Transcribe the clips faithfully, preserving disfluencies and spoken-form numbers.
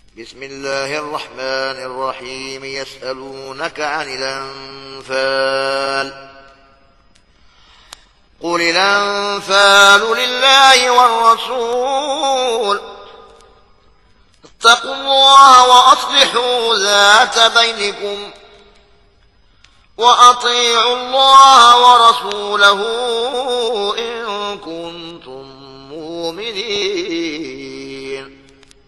بسم الله الرحمن الرحيم يسألونك عن الأنفال قل الأنفال لله والرسول اتقوا الله وأصلحوا ذات بينكم وأطيعوا الله ورسوله إن كنتم مؤمنين.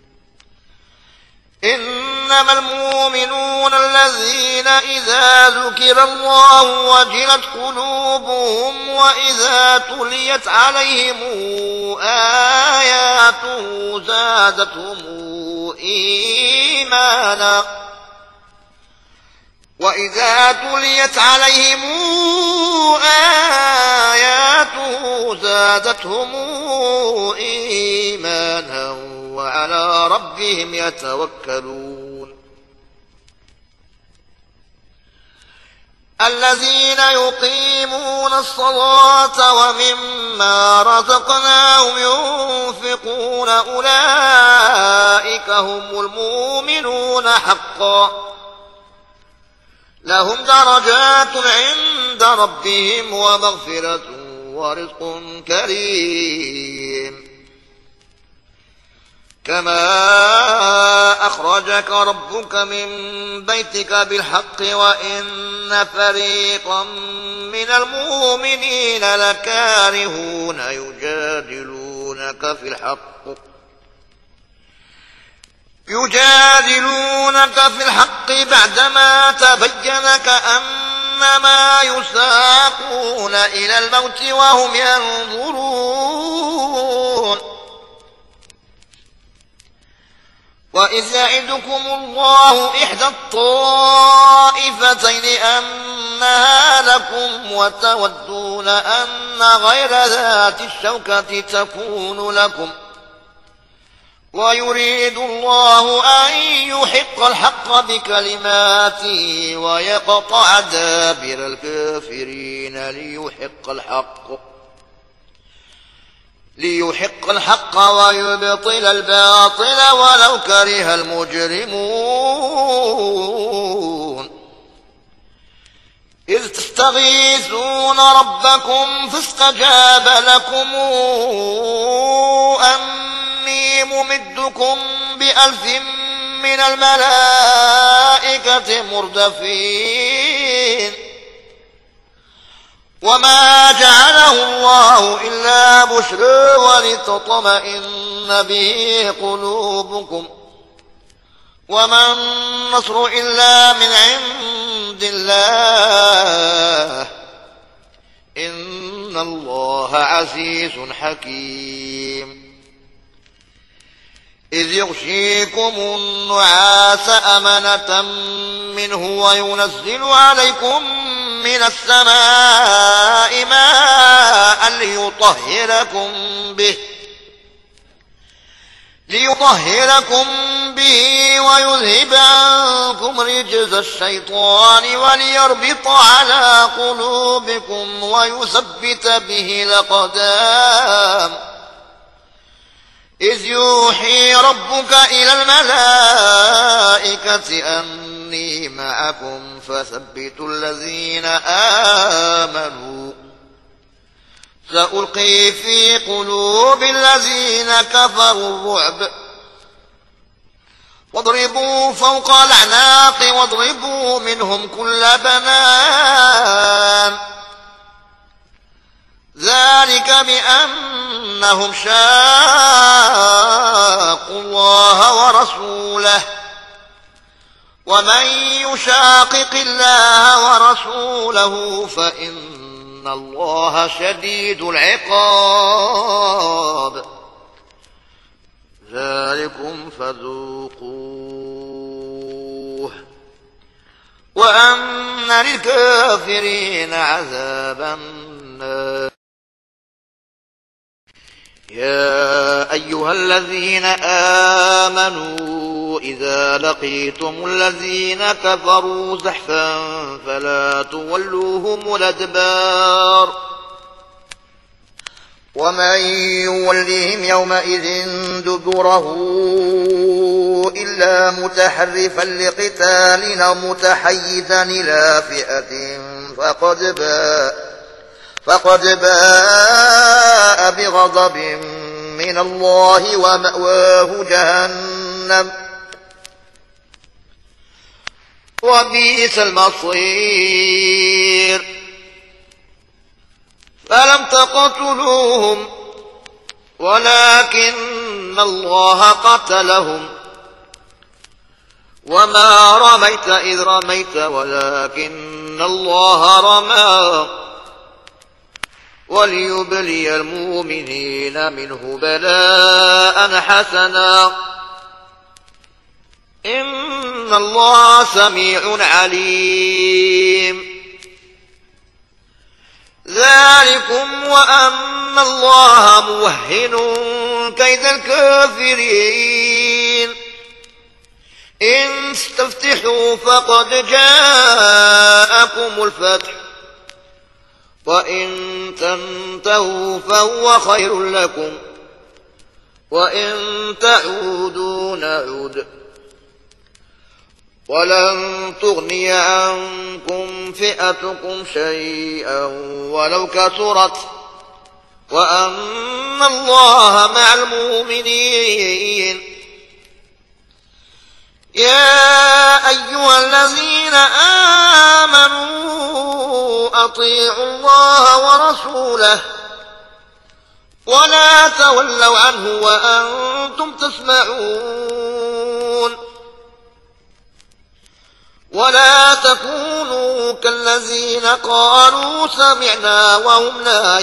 إنما المؤمنون الذين إذا ذكر الله وجلت قلوبهم وإذا تليت عليهم آياته زادتهم إيمانا وإذا تليت عليهم آياته زادتهم إيمانا وعلى ربهم يتوكلون. الذين يقيمون الصلاة ومما رزقناهم ينفقون أولئك هم المؤمنون حقا لهم درجات عند ربهم ومغفرة ورزق كريم. كما أخرجك ربك من بيتك بالحق وإن فريقا من المؤمنين لكارهون يجادلونك في الحق يجادلونك في الحق بعدما تبين كأنما يساقون إلى الموت وهم ينظرون. وإذ يعدكم الله إحدى الطائفتين أنها لكم وتودون أن غير ذات الشوكة تكون لكم ويريد الله أن يحق الحق بكلماته ويقطع دابر الكافرين ليحق الحق ليحق الحق ويبطل الباطل ولو كره المجرمون. إذ تستغيثون ربكم فاستجاب لكم أني ممدكم بألف من الملائكة مردفين. وما جعله الله إلا بشرى ولتطمئن به قلوبكم وما النصر إلا من عند الله إن الله عزيز حكيم. إذ يغشيكم النعاس أمنة منه وينزل عليكم من السماء ماء ليطهركم به ليطهركم به ويذهب عنكم رجز الشيطان وليربط على قلوبكم ويثبت به الأقدام. إذ يوحي ربك إلى الملائكة أني معكم فثبتوا الذين آمنوا سألقي في قلوب الذين كفروا الرعب واضربوا فوق الأعناق واضربوا منهم كل بنان. ذلك بأنهم شاقوا الله ورسوله ومن يشاقق الله ورسوله فإن الله شديد العقاب. ذلكم فذوقوه وأن للكافرين عذاب النار. يا أيها الذين آمنوا إذا لقيتم الذين كفروا زحفا فلا تولوهم الأدبار ومن يولهم يومئذ دبره إلا إلا متحرفا لقتال أو متحيزا إلى فئة فقد باء فقد باء بغضب من الله ومأواه جهنم وبئس المصير. فلم تقتلوهم ولكن الله قتلهم وما رميت إذ رميت ولكن الله رمى وليبلي المؤمنين منه بلاء حسنا إن الله سميع عليم. ذلكم وأن الله موهن كيد الكافرين. إن تستفتحوا فقد جاءكم الفتح وإن تنتهوا فهو خير لكم وإن تعودوا نعود ولن تغني عنكم فئتكم شيئا ولو كثرت وأن الله مع المؤمنين. يا أيها الذين آمنوا أطيعوا الله ورسوله ولا تولوا عنه وأنتم تسمعون ولا تكونوا كالذين قالوا سمعنا وهم لا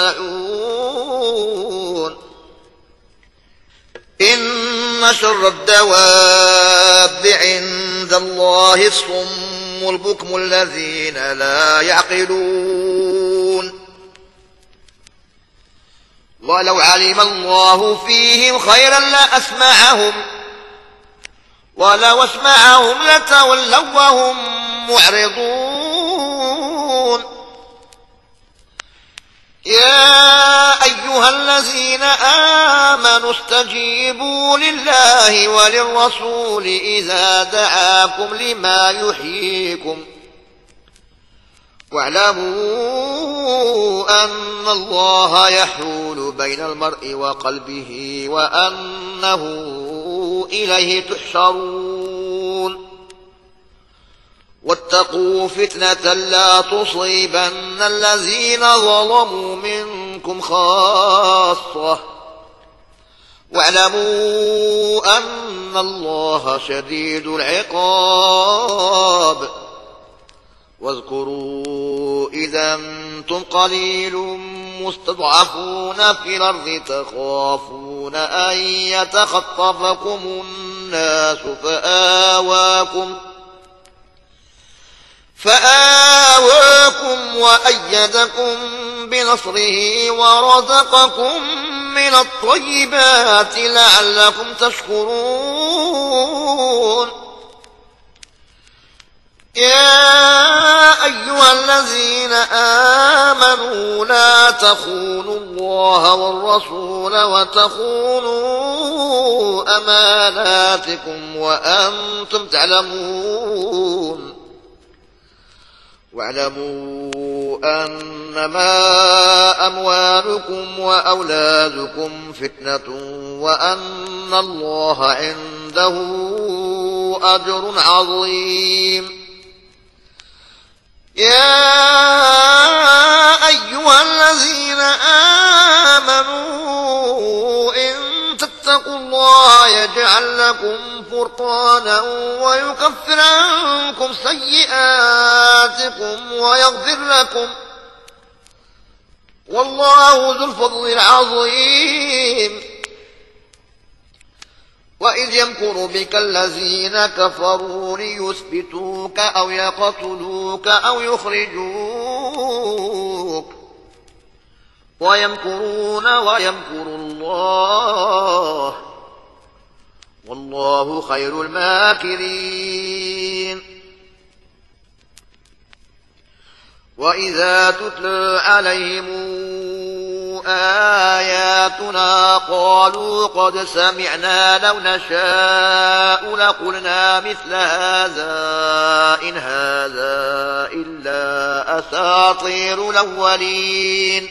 يسمعون. إن شر الدواب عند الله الصم البكم الذين لا يعقلون. ولو علم الله فيهم خيرا لأسمعهم ولو اسمعهم لتولوا وهم معرضون. يا أيها الذين آمنوا استجيبوا لله وللرسول إذا دعاكم لما يحييكم واعلموا أن الله يحول بين المرء وقلبه وأنه إليه تحشرون. واتقوا فتنة لا تصيبن الذين ظلموا منكم خاصة واعلموا أن الله شديد العقاب. واذكروا إذا أنتم قليل مستضعفون في الأرض تخافون أن يتخطفكم الناس فآواكم فآواكم وأيدكم بنصره ورزقكم من الطيبات لعلكم تشكرون. يا أيها الذين آمنوا لا تخونوا الله والرسول وتخونوا أماناتكم وأنتم تعلمون. واعلموا أنما أموالكم وأولادكم فتنة وأن الله عنده أجر عظيم. يا أيها الذين آمنوا إن تتقوا الله يجعل لكم فرقانا ويكفر عنكم سيئاتكم ويغفر لكم والله ذو الفضل العظيم. وإذ يمكر بك الذين كفروا ليثبتوك أو يقتلوك أو يخرجوك ويمكرون ويمكر الله والله خير الماكرين. وإذا تتلى عليهم آياتنا قالوا قد سمعنا لو نشاء لقلنا مثل هذا إن هذا إلا أساطير الأولين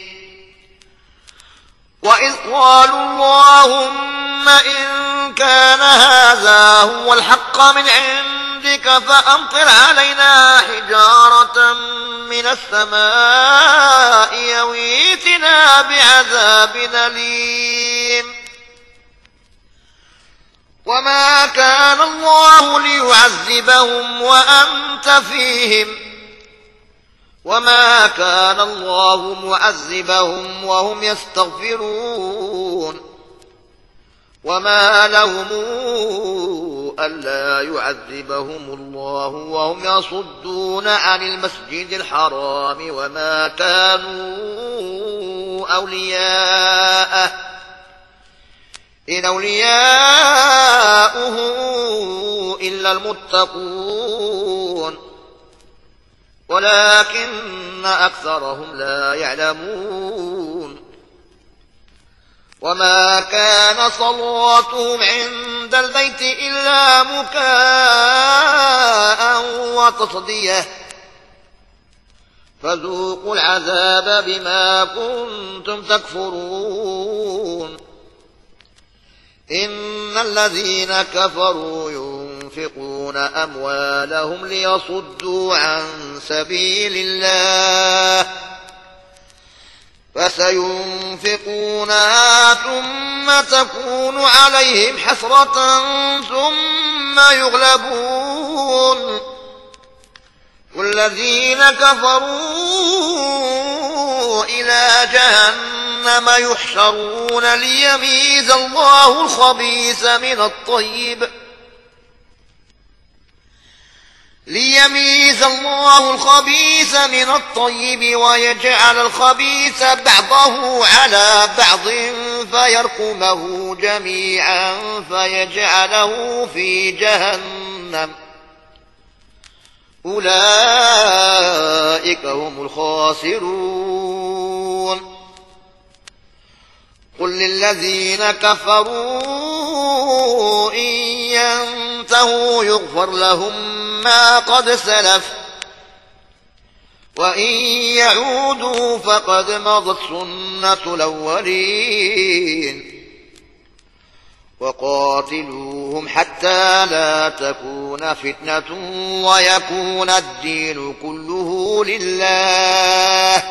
وإذ قالوا اللهم إن كان هذا هو الحق من عندك فأمطر علينا حجارة من السماء أو ائتنا بعذاب أليم وما كان الله ليعذبهم وأنت فيهم وما كان الله معذبهم وهم يستغفرون وما لهم ألا يعذبهم الله وهم يصدون عن المسجد الحرام وما كانوا أولياءه إن أولياؤه إلا المتقون ولكن أكثرهم لا يعلمون وما كان صلاتهم عند البيت إلا مكاء وتصديه فذوقوا العذاب بما كنتم تكفرون إن الذين كفروا ينفقون أموالهم ليصدوا عن سبيل الله فسينفقونها ثم تكون عليهم حسرة ثم يغلبون والذين كفروا إلى جهنم يحشرون ليميز الله الخبيث من الطيب ليميز الله الخبيث من الطيب ويجعل الخبيث بعضه على بعض فيركمه جميعا فيجعله في جهنم أولئك هم الخاسرون قل للذين كفروا إن ينتهوا يغفر لهم ما قد سلف وإن يعودوا فقد مضت سنة الأولين وقاتلوهم حتى لا تكون فتنة ويكون الدين كله لله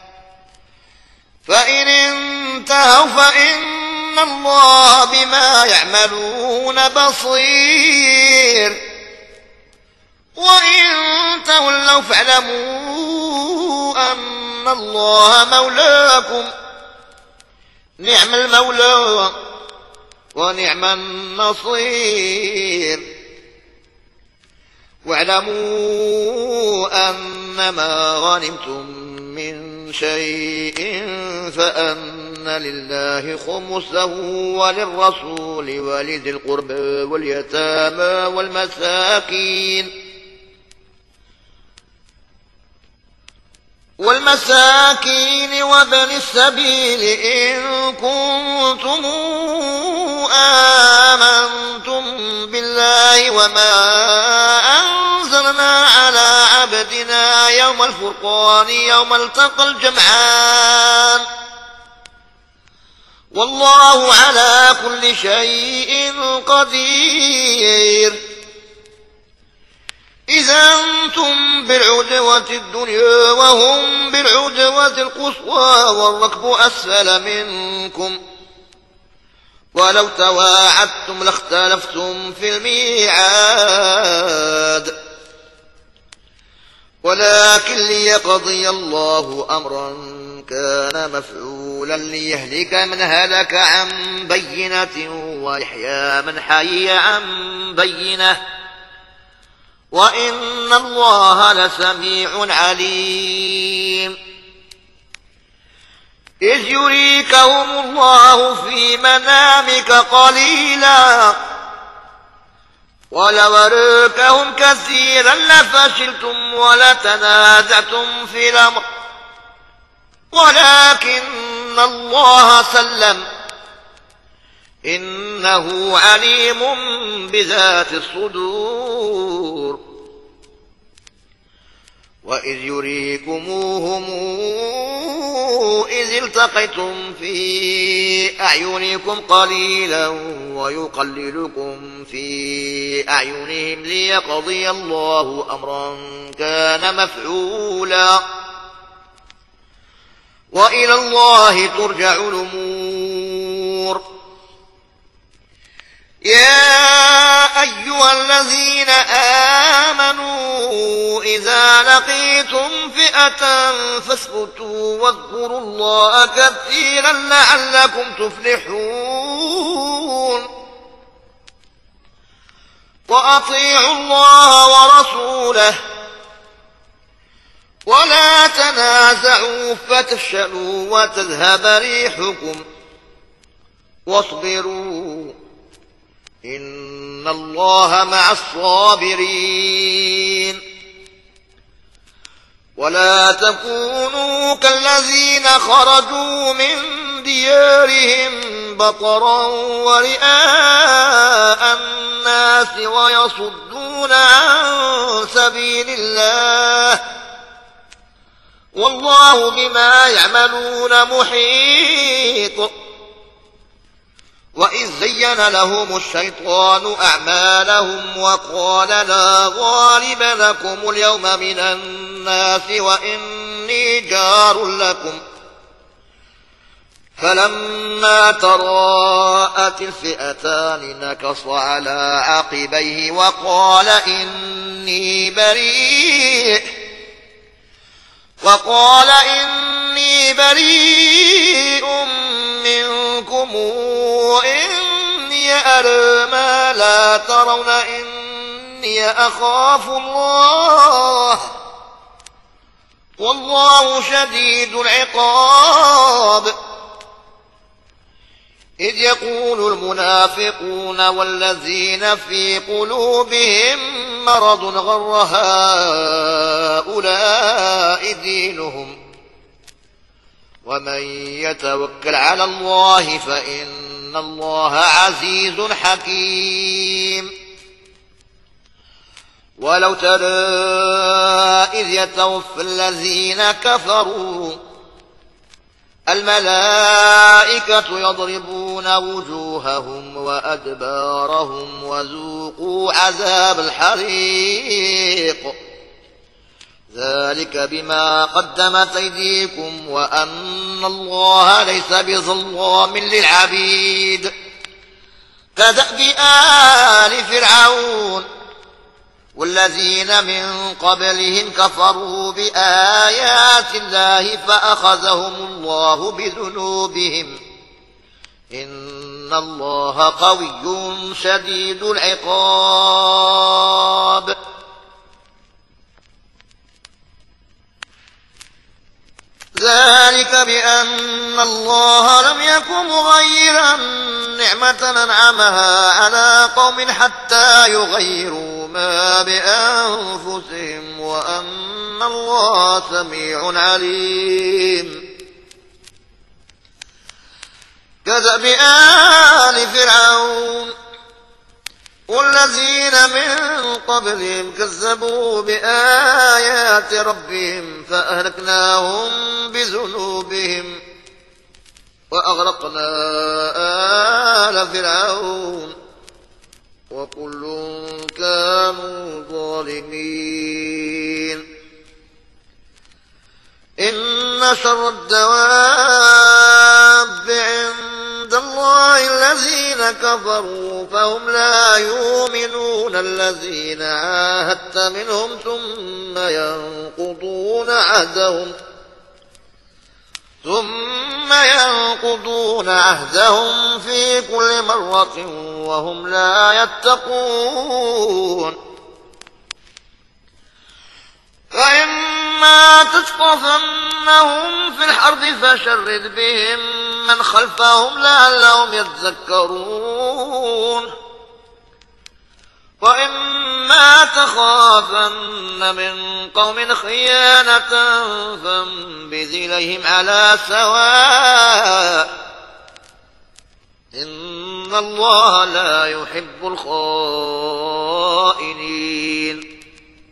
فإن انتهوا فإن الله بما يعملون بصير وإن تولوا فاعلموا أن الله مولاكم نعم المولى ونعم النصير واعلموا أنما غنمتم من شيء فأن لله خمسه وللرسول ولذي القربى واليتامى والمساكين والمساكين وابن السبيل إن كنتم آمنتم بالله وما أنزلنا على عبدنا يوم الفرقان يوم التقى الجمعان والله على كل شيء قدير إذا أنتم بالعدوة الدنيا وهم بالعدوة القصوى والركب أسفل منكم ولو تواعدتم لاختلفتم في الميعاد ولكن ليقضي الله أمرا كان مفعولا ليهلك من هلك عن بينة ويحيى من حي عن بينة وإن الله لسميع عليم إذ يريكهم الله في منامك قليلا ولو أراكهم كثيرا لفشلتم ولتنازعتم في الأمر ولكن إن الله سلم إنه عليم بذات الصدور وإذ يريكموهم إذ التقيتم في أعينكم قليلا ويقللكم في أعينهم ليقضي الله أمرا كان مفعولا وإلى الله ترجع الأمور. يا أيها الذين آمنوا إذا لقيتم فئة فاثبتوا واذكروا الله كثيرا لعلكم تفلحون. وأطيعوا الله ورسوله ولا تنازعوا فتفشلوا وتذهب ريحكم واصبروا إن الله مع الصابرين. ولا تكونوا كالذين خرجوا من ديارهم بطرا ورئاء الناس ويصدون عن سبيل الله والله بما يعملون محيط. وإذ زين لهم الشيطان أعمالهم وقال لا غالب لكم اليوم من الناس وإني جار لكم فلما تراءت الفئتان نكص على عقبيه وقال إني بريء وقال إني بريء منكم إني أرى ما لا ترون إني أخاف الله والله شديد العقاب. إذ يقول المنافقون والذين في قلوبهم مرض غر هؤلاء دينهم ومن يتوكل على الله فإن الله عزيز حكيم. ولو ترى إذ يتوفى الذين كفروا الملائكة يضربون وجوههم وأدبارهم وذوقوا عذاب الحريق ذلك بما قدمت أيديكم وأن الله ليس بظلام للعبيد. كدأب آل فرعون والذين من قبلهم كفروا بآيات الله فأخذهم الله بذنوبهم إن الله قوي شديد العقاب. ذلك بأن الله لم يكن مغيرا نعمة أنعمها على قوم حتى يغيروا ما بأنفسهم وأن الله سميع عليم. كدأب آل فرعون والذين من قبلهم كذبوا بآيات ربهم فأهلكناهم بذنوبهم وأغرقنا آل فرعون وكل كانوا ظالمين. إن شر الدواب عند الله الذين كفروا فهم لا يؤمنون الذين عاهدت منهم ثم ينقضون عهدهم ثم ينقضون عهدهم في كل مرة وهم لا يتقون. فإما تثقفنهم في الحرب فشرد بهم من خلفهم لعلهم يذكرون. وإما وإما تخافن من قوم خيانة فانبذ إليهم على سواء إن الله لا يحب الخائنين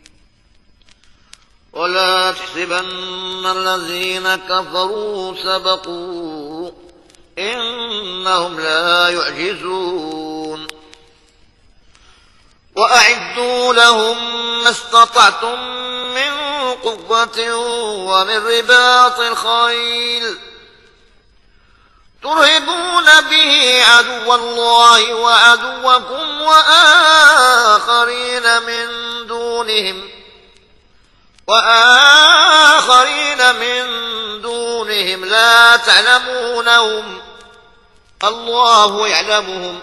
ولا تحسبن الذين كفروا سبقوا إنهم لا يعجزون وأعدوا لهم ما استطعتم من قوة ومن رباط الخيل ترهبون به عدو الله وعدوكم وآخرين من دونهم وآخرين من دونهم لا تعلمونهم الله يعلمهم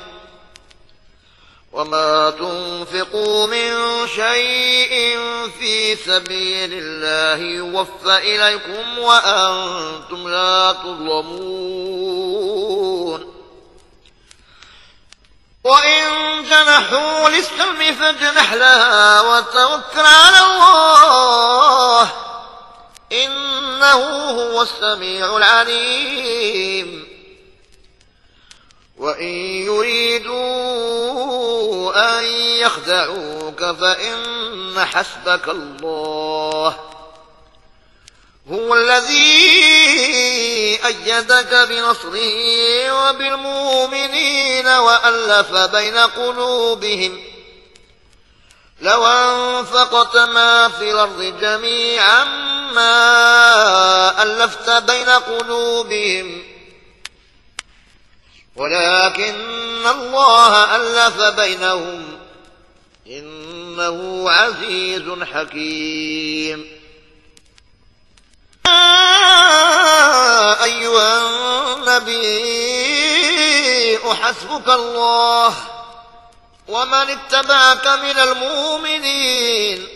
وما تنفقوا من شيء في سبيل الله يوفى إليكم وأنتم لا تظلمون وإن جنحوا للسلم فاجنح لها وتوكل على الله إنه هو السميع العليم وإن يريدوا أن يخدعوك فإن حسبك الله هو الذي أيدك بنصره وبالمؤمنين وألف بين قلوبهم لو أنفقت ما في الأرض جميعا ما ألفت بين قلوبهم ولكن الله ألف بينهم إنه عزيز حكيم يا أيها النبي حسبك الله ومن اتبعك من المؤمنين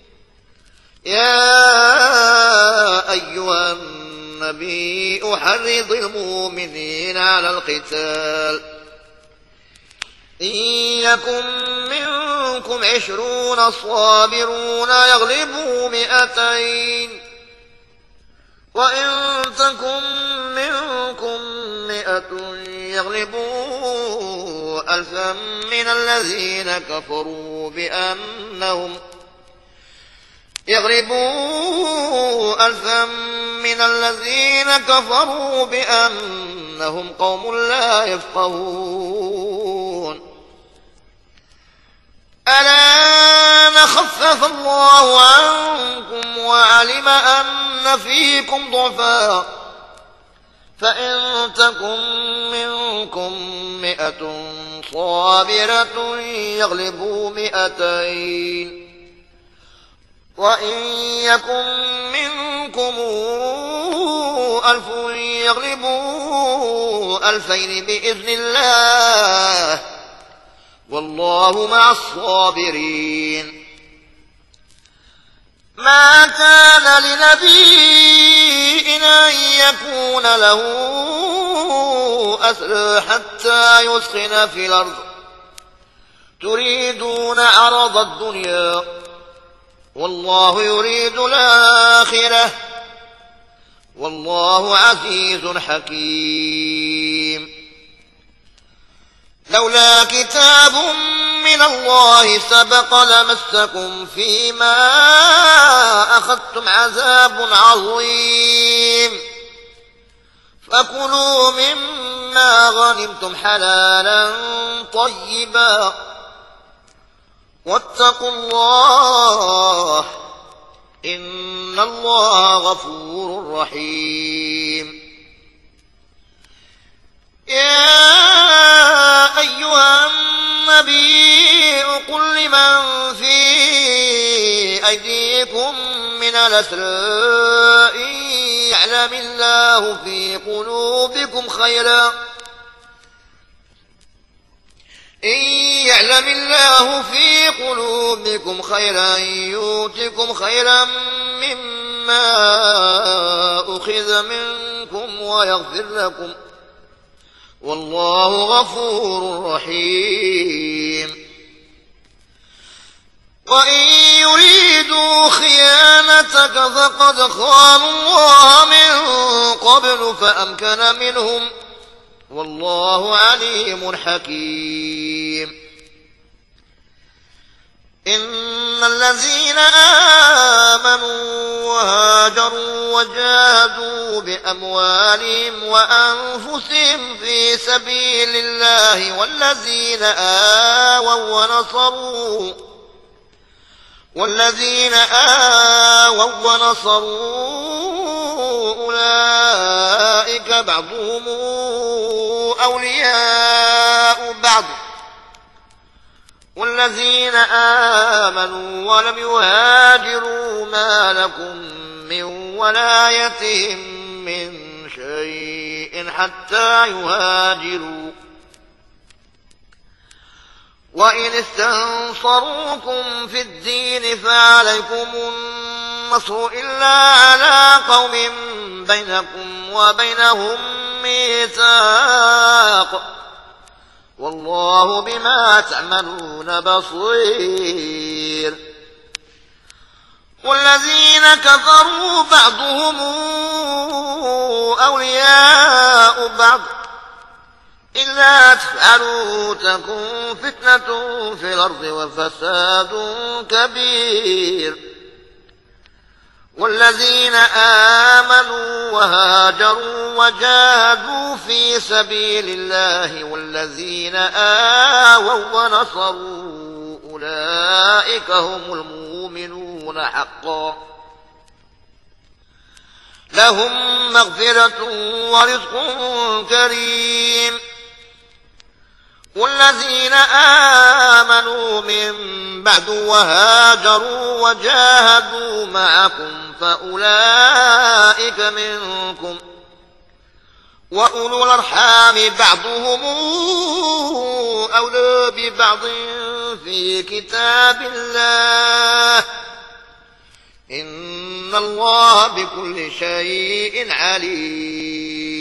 يا أيها النبي أحرض المؤمنين على القتال إن يكن منكم عشرون صابرون يغلبوا مئتين وإن تكن منكم مئة يغلبوا ألفا من الذين كفروا بأنهم يغلبوا ألفا من الذين كفروا بأنهم قوم لا يفقهون ألا خفف الله عنكم وعلم أن فيكم ضعفا فإن تكن منكم مئة صابرة يغلبوا مئتين وإن يكن منكم ألف يغلبوا ألفين بإذن الله والله مع الصابرين ما كان لنبي أن يكون له أسرى حتى يسخن في الأرض تريدون عرض الدنيا والله يريد الآخرة والله عزيز حكيم لولا كتاب من الله سبق لمسكم فيما أخذتم عذاب عظيم فكلوا مما غنمتم حلالا طيبا واتقوا الله إن الله غفور رحيم يا أيها النبي قل لمن في أيديكم من الأسرى إن يعلم الله في قلوبكم خيرا إن يعلم الله في قلوبكم خيرا يؤتكم خيرا مما أخذ منكم ويغفر لكم والله غفور رحيم وإن يريدوا خيانتك فقد خانوا الله من قبل فأمكن منهم والله عليم حكيم. إن الذين آمنوا وهاجروا وجاهدوا بأموالهم وأنفسهم في سبيل الله والذين آووا ونصروا والذين آووا ونصروا أولئك بعضهم أولياء بعض والذين آمنوا ولم يهاجروا ما لكم من ولايتهم من شيء حتى يهاجروا وإن استنصروكم في الدين فعليكم النصر إلا على قوم بينكم وبينهم ميثاق والله بما تعملون بصير. والذين كفروا بعضهم أولياء بعض إلا تفعلوا تكن فتنة في الأرض وفساد كبير. والذين آمنوا وهاجروا وجاهدوا في سبيل الله والذين آووا ونصروا أولئك هم المؤمنون حقا لهم مغفرة ورزق كريم. والذين آمنوا من بعد وهاجروا وجاهدوا معكم فأولئك منكم وأولو الأرحام بعضهم أولى ببعض في كتاب الله إن الله بكل شيء عليم.